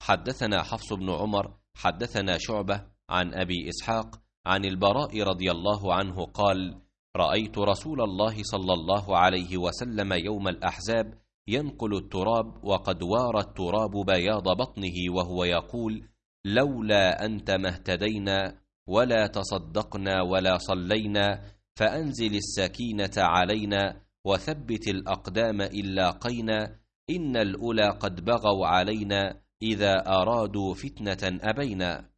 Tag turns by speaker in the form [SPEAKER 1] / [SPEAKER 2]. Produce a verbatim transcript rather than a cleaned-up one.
[SPEAKER 1] حدثنا حفص بن عمر حدثنا شعبة عن أبي إسحاق عن البراء رضي الله عنه قال: رأيت رسول الله صلى الله عليه وسلم يوم الأحزاب ينقل التراب وقد وار التراب بياض بطنه وهو يقول: لولا أنت ما اهتدينا ولا تصدقنا ولا صلينا، فأنزل السكينة علينا وثبت الأقدام إن لاقينا، إن الأولى قد بغوا علينا إذا أرادوا فتنة أبينا.